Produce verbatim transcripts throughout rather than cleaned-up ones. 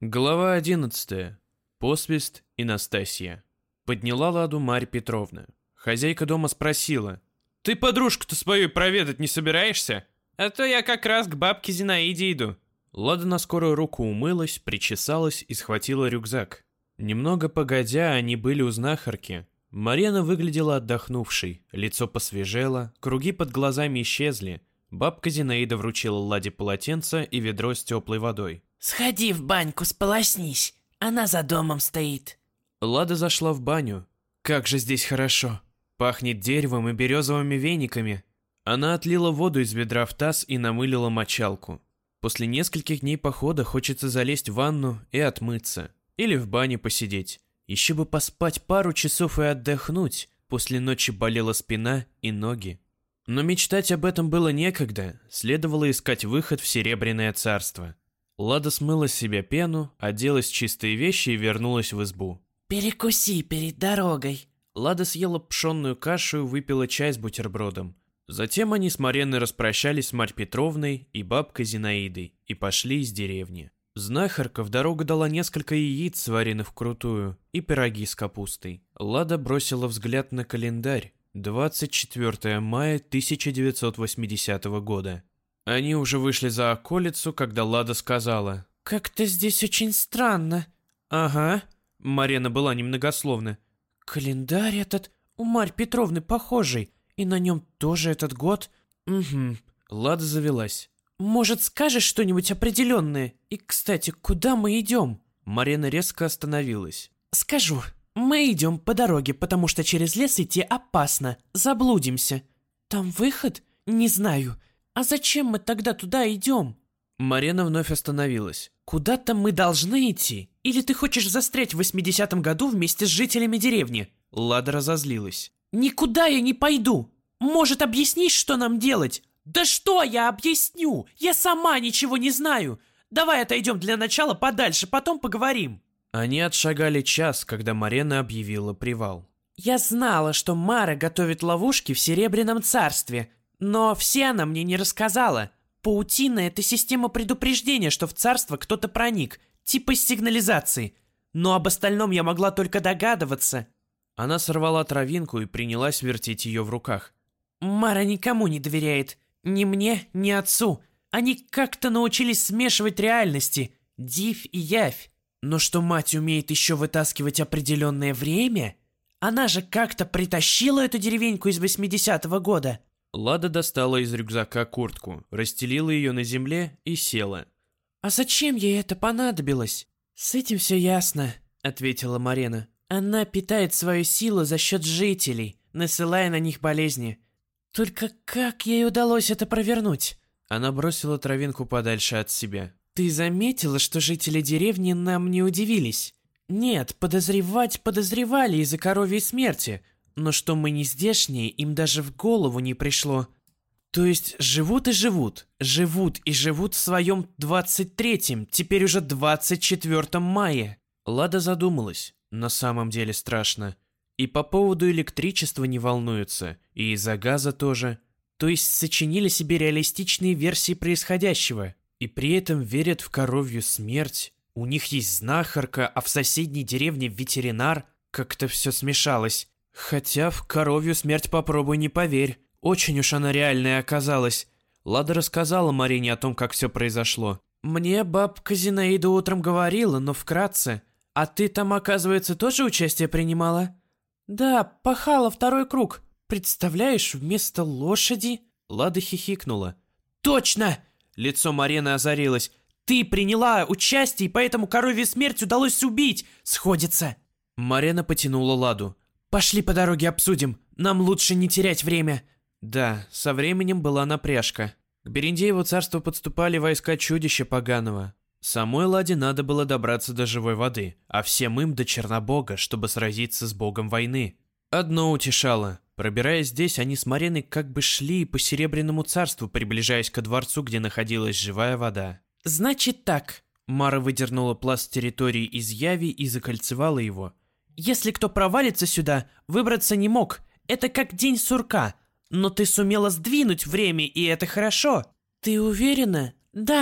Глава одиннадцатая. Посвист и Настасья. Подняла ладу Марья Петровна. Хозяйка дома спросила: «Ты подружку-то свою проведать не собираешься? А то я как раз к бабке Зинаиде иду». Лада на скорую руку умылась, причесалась и схватила рюкзак. Немного погодя, они были у знахарки. Марьяна выглядела отдохнувшей, лицо посвежело, круги под глазами исчезли. Бабка Зинаида вручила Ладе полотенце и ведро с теплой водой. «Сходи в баньку, сполоснись, она за домом стоит». Лада зашла в баню. Как же здесь хорошо. Пахнет деревом и березовыми вениками. Она отлила воду из ведра в таз и намылила мочалку. После нескольких дней похода хочется залезть в ванну и отмыться. Или в бане посидеть. Еще бы поспать пару часов и отдохнуть. После ночи болела спина и ноги. Но мечтать об этом было некогда. Следовало искать выход в Серебряное царство. Лада смыла с себя пену, оделась в чистые вещи и вернулась в избу. «Перекуси перед дорогой». Лада съела пшенную кашу и выпила чай с бутербродом. Затем они с Марьяной распрощались с Марьей Петровной и бабкой Зинаидой и пошли из деревни. Знахарка в дорогу дала несколько яиц, сваренных вкрутую, и пироги с капустой. Лада бросила взгляд на календарь. двадцать четвёртое мая тысяча девятьсот восьмидесятого года. Они уже вышли за околицу, когда Лада сказала: «Как-то здесь очень странно». «Ага». Марьяна была немногословна. «Календарь этот у Марьи Петровны похожий, и на нем тоже этот год». «Угу». Лада завелась. «Может, скажешь что-нибудь определенное? И, кстати, куда мы идем?» Марьяна резко остановилась. «Скажу. Мы идем по дороге, потому что через лес идти опасно. Заблудимся. Там выход? Не знаю. А зачем мы тогда туда идем?» Марьяна вновь остановилась. «Куда-то мы должны идти? Или ты хочешь застрять в восьмидесятом году вместе с жителями деревни?» Лада разозлилась. «Никуда я не пойду! Может, объяснишь, что нам делать?» «Да что я объясню? Я сама ничего не знаю! Давай отойдем для начала подальше, потом поговорим!» Они отшагали час, когда Марьяна объявила привал. «Я знала, что Мара готовит ловушки в Серебряном царстве, но все она мне не рассказала. Паутина — это система предупреждения, что в царство кто-то проник, типа сигнализации. Но об остальном я могла только догадываться». Она сорвала травинку и принялась вертеть ее в руках. «Мара никому не доверяет. Ни мне, ни отцу. Они как-то научились смешивать реальности, дивь и явь. Но что мать умеет еще вытаскивать определенное время? Она же как-то притащила эту деревеньку из восьмидесятого года». Лада достала из рюкзака куртку, расстелила ее на земле и села. «А зачем ей это понадобилось?» «С этим все ясно», — ответила Марьяна. «Она питает свою силу за счет жителей, насылая на них болезни. Только как ей удалось это провернуть?» Она бросила травинку подальше от себя. «Ты заметила, что жители деревни нам не удивились? Нет, подозревать подозревали из-за коровьей смерти, но что мы не здешние, им даже в голову не пришло. То есть живут и живут, живут и живут в своем двадцать третьем, теперь уже двадцать четвёртом мая». Лада задумалась. На самом деле страшно. И по поводу электричества не волнуются, и из-за газа тоже. То есть сочинили себе реалистичные версии происходящего. И при этом верят в коровью смерть. У них есть знахарка, а в соседней деревне ветеринар. Как-то все смешалось. Хотя в коровью смерть попробуй не поверь. Очень уж она реальная оказалась. Лада рассказала Марине о том, как все произошло. «Мне бабка Зинаида утром говорила, но вкратце. А ты там, оказывается, тоже участие принимала?» «Да, пахала второй круг. Представляешь, вместо лошади...» Лада хихикнула. «Точно!» Лицо Марьяны озарилось. «Ты приняла участие, и поэтому коровье смерть удалось убить! Сходится!» Марьяна потянула Ладу. «Пошли по дороге обсудим. Нам лучше не терять время». Да, со временем была напряжка. К Берендееву царству подступали войска чудища поганого. Самой Ладе надо было добраться до живой воды, а всем им до Чернобога, чтобы сразиться с богом войны. Одно утешало. Пробираясь здесь, они с Марьяной как бы шли по Серебряному царству, приближаясь ко дворцу, где находилась живая вода. «Значит так». Мара выдернула пласт территории из яви и закольцевала его. «Если кто провалится сюда, выбраться не мог. Это как день сурка. Но ты сумела сдвинуть время, и это хорошо». «Ты уверена?» «Да».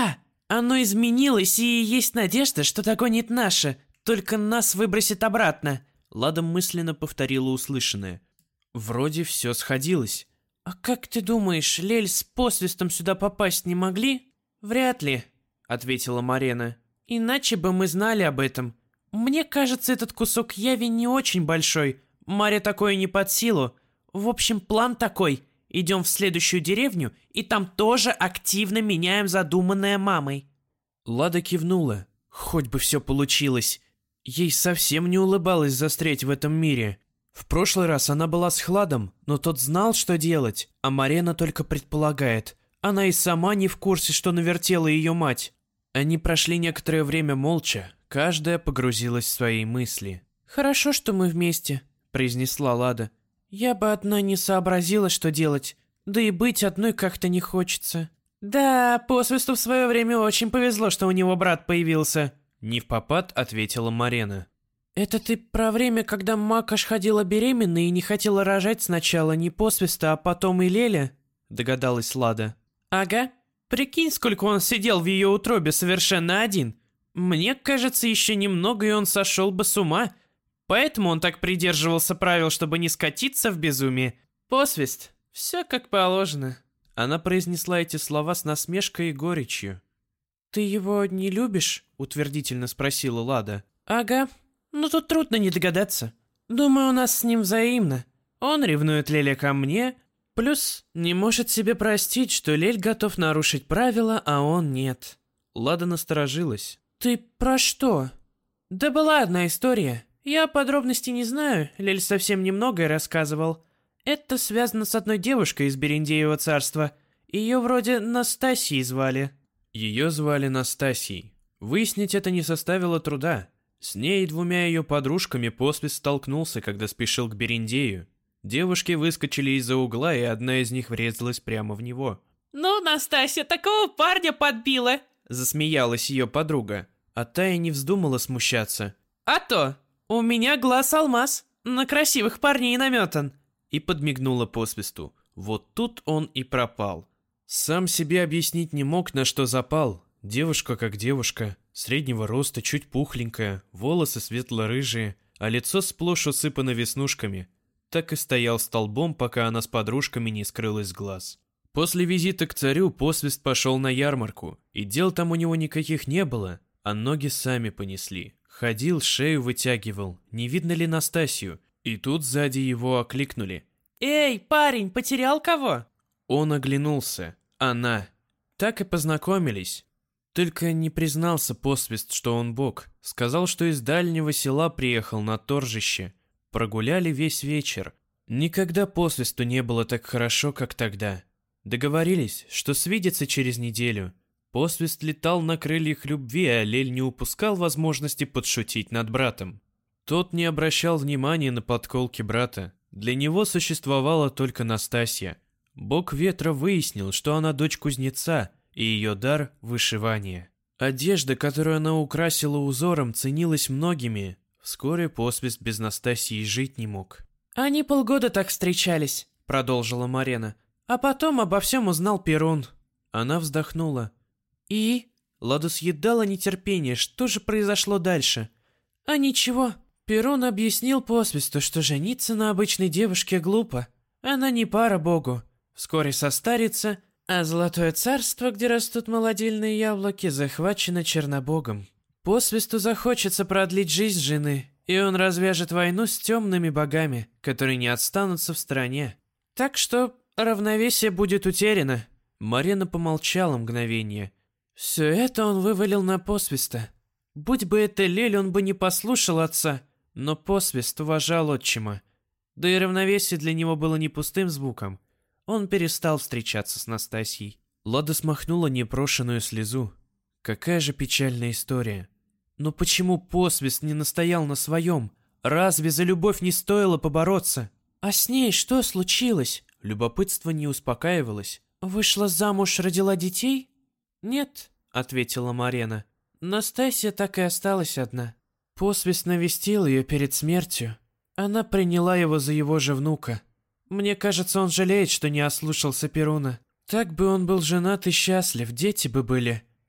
Оно изменилось, и есть надежда, что догонит наше, только нас выбросит обратно. Лада мысленно повторила услышанное. Вроде все сходилось. А как ты думаешь, Лель с посвистом сюда попасть не могли? Вряд ли, ответила Марена. Иначе бы мы знали об этом. Мне кажется, этот кусок яви не очень большой. Маре такое не под силу. В общем, план такой. Идем в следующую деревню, и там тоже активно меняем задуманное мамой. Лада кивнула. Хоть бы все получилось. Ей совсем не улыбалось застрять в этом мире. В прошлый раз она была с Хладом, но тот знал, что делать, а Марена только предполагает. Она и сама не в курсе, что навертела ее мать. Они прошли некоторое время молча, каждая погрузилась в свои мысли. «Хорошо, что мы вместе», — произнесла Лада. «Я бы одна не сообразила, что делать. Да и быть одной как-то не хочется». «Да, посвисту в свое время очень повезло, что у него брат появился», — невпопад ответила Марена. «Это ты про время, когда Макаш ходила беременной и не хотела рожать сначала не посвиста, а потом и Леля?» — догадалась Лада. «Ага. Прикинь, сколько он сидел в ее утробе совершенно один. Мне кажется, еще немного, и он сошел бы с ума. Поэтому он так придерживался правил, чтобы не скатиться в безумие. Посвист. Все как положено». Она произнесла эти слова с насмешкой и горечью. «Ты его не любишь?» — утвердительно спросила Лада. «Ага. Ну тут трудно не догадаться. Думаю, у нас с ним взаимно. Он ревнует Леля ко мне, плюс не может себе простить, что Лель готов нарушить правила, а он нет». Лада насторожилась. «Ты про что?» «Да была одна история. Я подробностей не знаю, Лель совсем немногое рассказывал. Это связано с одной девушкой из Берендеева царства. Ее вроде Настасьей звали». Ее звали Настасьей. Выяснить это не составило труда. С ней и двумя ее подружками посвист столкнулся, когда спешил к Берендею. Девушки выскочили из-за угла, и одна из них врезалась прямо в него. «Ну, Настасья, такого парня подбила!» Засмеялась ее подруга, а та и не вздумала смущаться. «А то! У меня глаз алмаз, на красивых парней наметан!» И подмигнула посвисту. Вот тут он и пропал. Сам себе объяснить не мог, на что запал. Девушка как девушка, среднего роста, чуть пухленькая, волосы светло-рыжие, а лицо сплошь усыпано веснушками. Так и стоял столбом, пока она с подружками не скрылась с глаз. После визита к царю посвист пошел на ярмарку, и дел там у него никаких не было, а ноги сами понесли. Ходил, шею вытягивал, не видно ли Настасью, и тут сзади его окликнули. «Эй, парень, потерял кого?» Он оглянулся. Она. Так и познакомились. Только не признался посвист, что он бог. Сказал, что из дальнего села приехал на торжище. Прогуляли весь вечер. Никогда посвисту не было так хорошо, как тогда. Договорились, что свидятся через неделю. Посвист летал на крыльях любви, а Лель не упускал возможности подшутить над братом. Тот не обращал внимания на подколки брата. Для него существовала только Настасья. Бог ветра выяснил, что она дочь кузнеца, и ее дар – вышивание. Одежда, которую она украсила узором, ценилась многими. Вскоре посвист без Настасьи жить не мог. «Они полгода так встречались», — продолжила Марена. «А потом обо всем узнал Перун». Она вздохнула. «И?» Лада съедала нетерпение, что же произошло дальше? «А ничего. Перун объяснил посвисту, что жениться на обычной девушке глупо. Она не пара богу. Вскоре состарится, а золотое царство, где растут молодильные яблоки, захвачено чернобогом. Посвисту захочется продлить жизнь жены, и он развяжет войну с темными богами, которые не отстанутся в стороне. Так что равновесие будет утеряно». Марена помолчала мгновение. «Все это он вывалил на посвиста. Будь бы это Лель, он бы не послушал отца, но посвист уважал отчима. Да и равновесие для него было не пустым звуком. Он перестал встречаться с Настасьей». Лада смахнула непрошенную слезу. Какая же печальная история. Но почему посвист не настоял на своем? Разве за любовь не стоило побороться? «А с ней что случилось?» Любопытство не успокаивалось. «Вышла замуж, родила детей?» «Нет», — ответила Марена. «Настасья так и осталась одна. Посвист навестил ее перед смертью. Она приняла его за его же внука. Мне кажется, он жалеет, что не ослушался Перуна. Так бы он был женат и счастлив, дети бы были.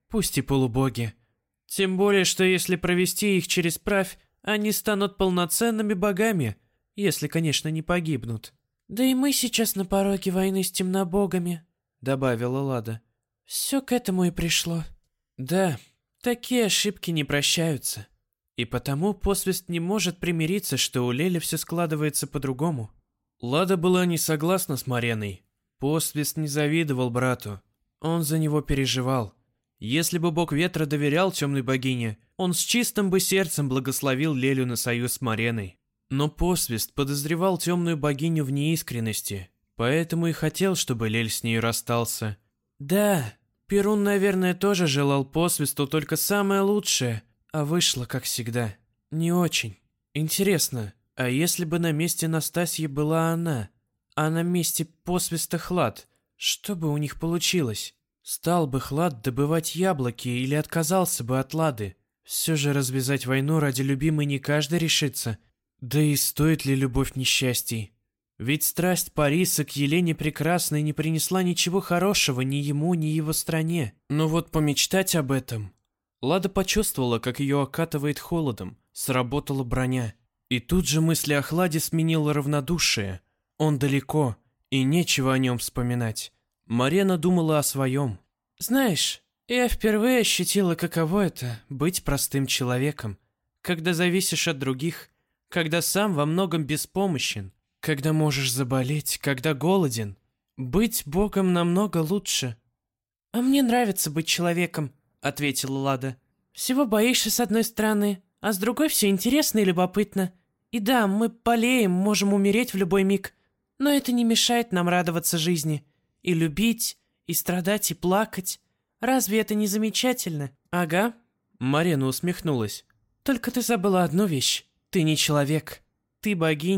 пусть и полубоги. Тем более, что если провести их через правь, они станут полноценными богами, если, конечно, не погибнут. «Да и мы сейчас на пороге войны с темнобогами», — добавила Лада. «Все к этому и пришло». Да, такие ошибки не прощаются. И потому Посвист не может примириться, что у Лели все складывается по-другому. Лада была не согласна с Мареной. Посвист не завидовал брату. Он за него переживал. Если бы бог ветра доверял темной богине, он с чистым бы сердцем благословил Лелю на союз с Мареной. Но Посвист подозревал темную богиню в неискренности, поэтому и хотел, чтобы Лель с ней расстался. Да, Перун, наверное, тоже желал Посвисту только самое лучшее, а вышло, как всегда, не очень. Интересно, а если бы на месте Настасьи была она, а на месте Посвиста Хлад, что бы у них получилось? Стал бы Хлад добывать яблоки или отказался бы от Лады? Все же развязать войну ради любимой не каждый решится. Да и стоит ли любовь несчастий? Ведь страсть Париса к Елене Прекрасной не принесла ничего хорошего ни ему, ни его стране. Но вот помечтать об этом... Лада почувствовала, как ее окатывает холодом, сработала броня. И тут же мысли о Хладе сменило равнодушие. Он далеко, и нечего о нем вспоминать. Марена думала о своем. «Знаешь, я впервые ощутила, каково это — быть простым человеком, когда зависишь от других, когда сам во многом беспомощен, когда можешь заболеть, когда голоден. Быть богом намного лучше». «А мне нравится быть человеком», — ответила Лада. «Всего боишься с одной стороны, а с другой все интересно и любопытно. И да, мы болеем, можем умереть в любой миг, но это не мешает нам радоваться жизни. И любить, и страдать, и плакать. Разве это не замечательно?» «Ага», — Марена усмехнулась. «Только ты забыла одну вещь. Ты не человек. Ты богиня».